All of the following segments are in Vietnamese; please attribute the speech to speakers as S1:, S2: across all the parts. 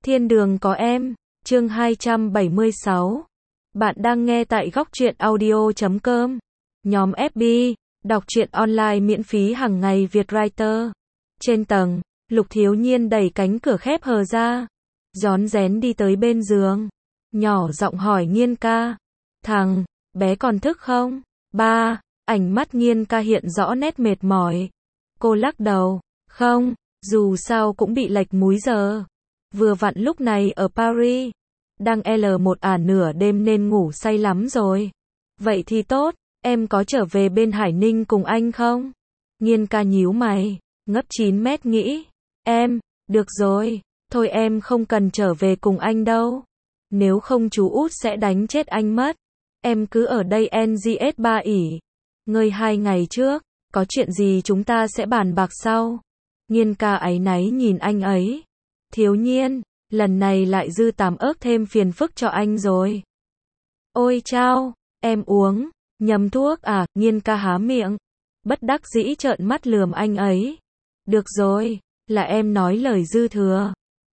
S1: Thiên đường có em, chương 276. Bạn đang nghe tại góc truyện audio.com. Nhóm FB, đọc truyện online miễn phí hàng ngày Việt Writer. Trên tầng, Lục Thiếu Nhiên đẩy cánh cửa khép hờ ra, rón rén đi tới bên giường, nhỏ giọng hỏi Nhiên ca. Thằng bé còn thức không? Ba, ánh mắt Nhiên ca hiện rõ nét mệt mỏi. Cô lắc đầu, không, dù sao cũng bị lệch múi giờ. Vừa vặn lúc này ở Paris, đang L1 nửa đêm nên ngủ say lắm rồi. Vậy thì tốt, em có trở về bên Hải Ninh cùng anh không? Nhiên ca nhíu mày, ngấp 9 mét nghĩ. Em, được rồi, thôi em không cần trở về cùng anh đâu. Nếu không chú út sẽ đánh chết anh mất. Em cứ ở đây NGS3 ỉ. Ngơi 2 ngày trước, có chuyện gì chúng ta sẽ bàn bạc sau. Nhiên ca áy náy nhìn anh ấy. Thiếu Nhiên, lần này lại dư tàm ớt thêm phiền phức cho anh rồi. Ôi chao, em uống nhầm thuốc à? Nhiên ca há miệng, bất đắc dĩ trợn mắt lườm anh ấy. Được rồi, là em nói lời dư thừa.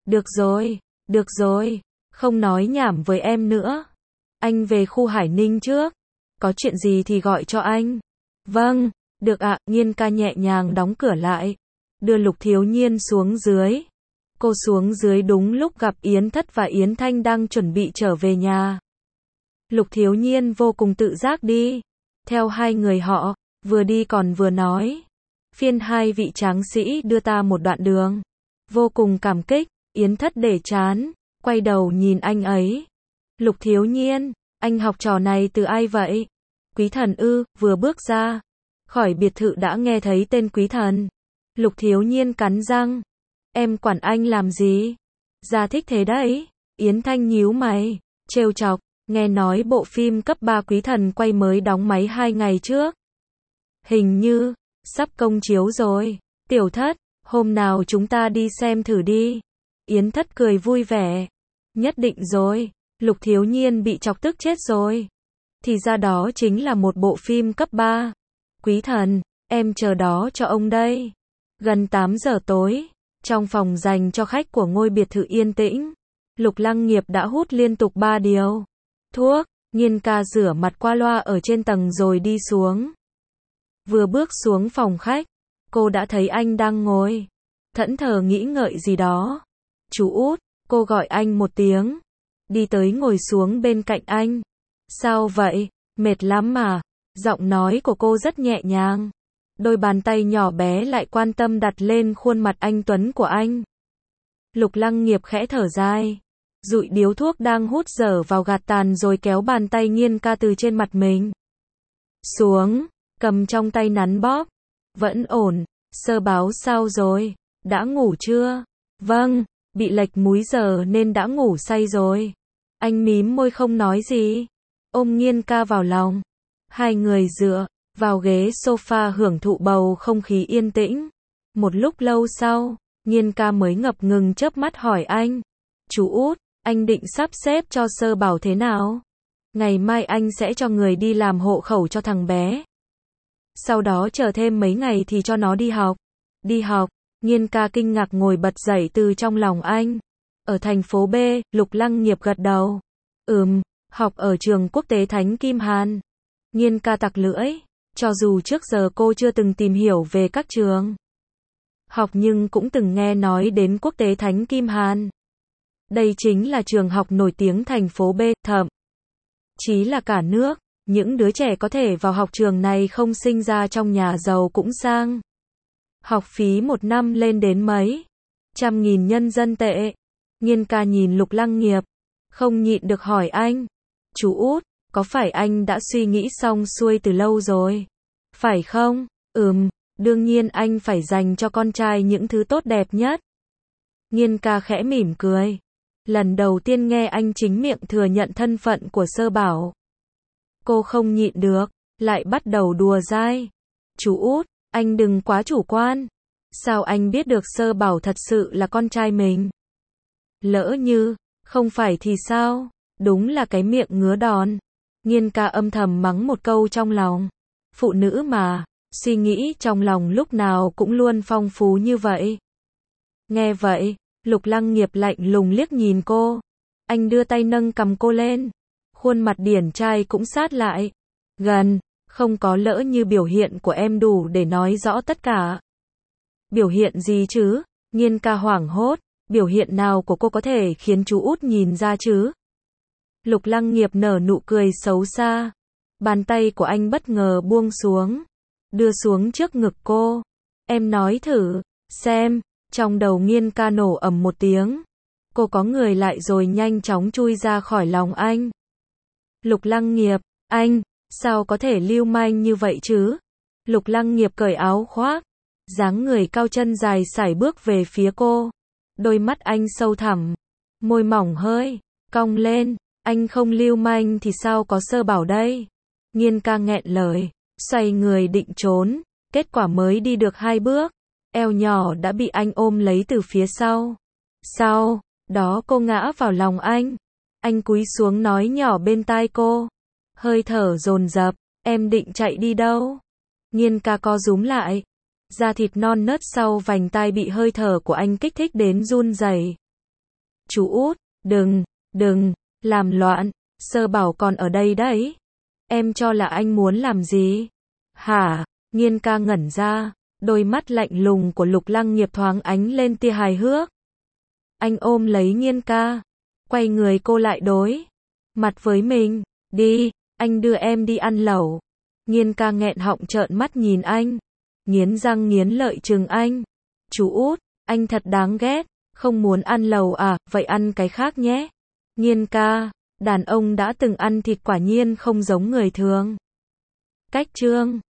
S1: Được rồi, không nói nhảm với em nữa. Anh về khu Hải Ninh trước, có chuyện gì thì gọi cho anh. Vâng, được ạ. Nhiên ca nhẹ nhàng đóng cửa lại, đưa Lục Thiếu Nhiên xuống dưới. Cô xuống dưới đúng lúc gặp Yến Thất và Yến Thanh đang chuẩn bị trở về nhà. Lục Thiếu Nhiên vô cùng tự giác đi theo hai người họ, vừa đi còn vừa nói. Phiên hai vị tráng sĩ đưa ta một đoạn đường. Vô cùng cảm kích. Yến Thất để chán, quay đầu nhìn anh ấy. Lục Thiếu Nhiên, anh học trò này từ ai vậy? Quý Thần ư? Vừa bước ra khỏi biệt thự đã nghe thấy tên Quý Thần. Lục Thiếu Nhiên cắn răng. Em quản anh làm gì? Ra thích thế đấy. Yến Thanh nhíu mày, trêu chọc. Nghe nói bộ phim cấp 3 Quý Thần quay mới đóng máy 2 ngày trước. Hình như sắp công chiếu rồi. Tiểu Thất, hôm nào chúng ta đi xem thử đi. Yến Thất cười vui vẻ. Nhất định rồi. Lục Thiếu Nhiên bị chọc tức chết rồi. Thì ra đó chính là một bộ phim cấp 3. Quý Thần, em chờ đó cho ông đây. Gần 8 giờ tối, trong phòng dành cho khách của ngôi biệt thự yên tĩnh, Lục Lăng Nghiệp đã hút liên tục 3 điều thuốc. Nhiên ca rửa mặt qua loa ở trên tầng rồi đi xuống. Vừa bước xuống phòng khách, cô đã thấy anh đang ngồi thẫn thờ nghĩ ngợi gì đó. Chú út, cô gọi anh một tiếng, đi tới ngồi xuống bên cạnh anh. Sao vậy, mệt lắm mà? Giọng nói của cô rất nhẹ nhàng. Đôi bàn tay nhỏ bé lại quan tâm đặt lên khuôn mặt anh tuấn của anh. Lục Lăng Nghiệp khẽ thở dài, dụi điếu thuốc đang hút dở vào gạt tàn rồi kéo bàn tay Nhiên ca từ trên mặt mình xuống, cầm trong tay nắn bóp. Vẫn ổn. Sơ báo sao rồi? Đã ngủ chưa? Vâng, bị lệch múi giờ nên đã ngủ say rồi. Anh mím môi không nói gì, ôm Nhiên ca vào lòng. Hai người dựa vào ghế sofa hưởng thụ bầu không khí yên tĩnh. Một lúc lâu sau, Nhiên ca mới ngập ngừng chớp mắt hỏi anh. Chú út, anh định sắp xếp cho Sơ Bảo thế nào? Ngày mai anh sẽ cho người đi làm hộ khẩu cho thằng bé. Sau đó chờ thêm mấy ngày thì cho nó đi học. Đi học? Nhiên ca kinh ngạc ngồi bật dậy từ trong lòng anh. Ở thành phố B, Lục Lăng Nghiệp gật đầu. Học ở trường quốc tế Thánh Kim Hàn. Nhiên ca tặc lưỡi. Cho dù trước giờ cô chưa từng tìm hiểu về các trường học nhưng cũng từng nghe nói đến quốc tế Thánh Kim Hàn. Đây chính là trường học nổi tiếng thành phố B, thậm chí là cả nước. Những đứa trẻ có thể vào học trường này không sinh ra trong nhà giàu cũng sang. Học phí một năm lên đến mấy trăm nghìn nhân dân tệ. Nhiên ca nhìn Lục Lăng Nghiệp, không nhịn được hỏi anh. Chú út, có phải anh đã suy nghĩ xong xuôi từ lâu rồi? Phải không? Đương nhiên anh phải dành cho con trai những thứ tốt đẹp nhất. Nhiên ca khẽ mỉm cười. Lần đầu tiên nghe anh chính miệng thừa nhận thân phận của Sơ Bảo, cô không nhịn được, lại bắt đầu đùa dai. Chú út, anh đừng quá chủ quan. Sao anh biết được Sơ Bảo thật sự là con trai mình? Lỡ như không phải thì sao? Đúng là cái miệng ngứa đòn. Nhiên ca âm thầm mắng một câu trong lòng. Phụ nữ mà, suy nghĩ trong lòng lúc nào cũng luôn phong phú như vậy. Nghe vậy, Lục Lăng Nghiệp lạnh lùng liếc nhìn cô. Anh đưa tay nâng cầm cô lên. Khuôn mặt điển trai cũng sát lại. Gần, không có lỡ như biểu hiện của em đủ để nói rõ tất cả. Biểu hiện gì chứ? Nhiên ca hoảng hốt. Biểu hiện nào của cô có thể khiến chú út nhìn ra chứ? Lục Lăng Nghiệp nở nụ cười xấu xa. Bàn tay của anh bất ngờ buông xuống. Đưa xuống trước ngực cô. Em nói thử, xem. Trong đầu Nhiên ca nổ ầm một tiếng. Cô có người lại rồi nhanh chóng chui ra khỏi lòng anh. Lục Lăng Nghiệp, anh, sao có thể lưu manh như vậy chứ? Lục Lăng Nghiệp cởi áo khoác. Dáng người cao chân dài sải bước về phía cô. Đôi mắt anh sâu thẳm. Môi mỏng hơi cong lên. Anh không lưu manh thì sao có sơ bảo đây? Nhiên ca nghẹn lời. Xoay người định trốn. Kết quả mới đi được 2 bước. Eo nhỏ đã bị anh ôm lấy từ phía sau. Sau đó cô ngã vào lòng anh. Anh cúi xuống nói nhỏ bên tai cô. Hơi thở dồn dập. Em định chạy đi đâu? Nhiên ca co rúm lại. Da thịt non nớt sau vành tai bị hơi thở của anh kích thích đến run rẩy. Chú út, đừng, làm loạn. Sơ bảo còn ở đây đấy. Em cho là anh muốn làm gì? Hả? Nhiên ca ngẩn ra. Đôi mắt lạnh lùng của Lục Lăng Nghiệp thoáng ánh lên tia hài hước. Anh ôm lấy Nhiên ca. Quay người cô lại đối mặt với mình. Đi, anh đưa em đi ăn lẩu. Nhiên ca nghẹn họng trợn mắt nhìn anh. Nghiến răng nghiến lợi trừng anh. Chú út, anh thật đáng ghét. Không muốn ăn lẩu à, vậy ăn cái khác nhé. Nhiên ca, đàn ông đã từng ăn thịt quả nhiên không giống người thường. Cách chương